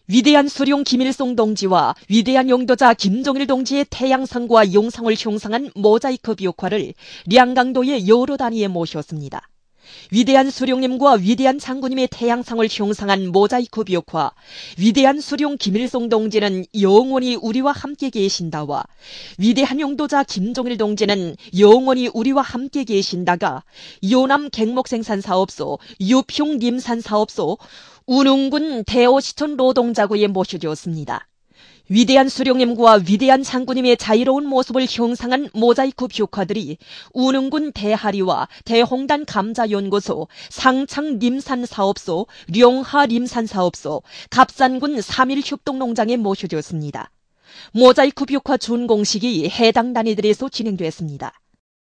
위대한 수룡 김일성 동지와 위대한 용도자 김정일 동지의 태양성과 용성을 흉상한 모자이크 벽화를 량강도의 여러 단위에 모셨습니다. 위대한 수룡님과 위대한 장군님의 태양성을 흉상한 모자이크 벽화, 위대한 수룡 김일성 동지는 영원히 우리와 함께 계신다와 위대한 용도자 김정일 동지는 영원히 우리와 함께 계신다가 요남 갱목생산사업소, 유평림산사업소, 운흥군 대오시촌 노동자구에 모셔졌습니다. 위대한 수령님과 위대한 장군님의 자유로운 모습을 형상한 모자이크 벽화들이 운흥군 대하리와 대홍단 감자연구소, 상창림산사업소, 룡하림산사업소, 갑산군 3.1협동농장에 모셔졌습니다. 모자이크 벽화 준공식이 해당 단위들에서 진행됐습니다.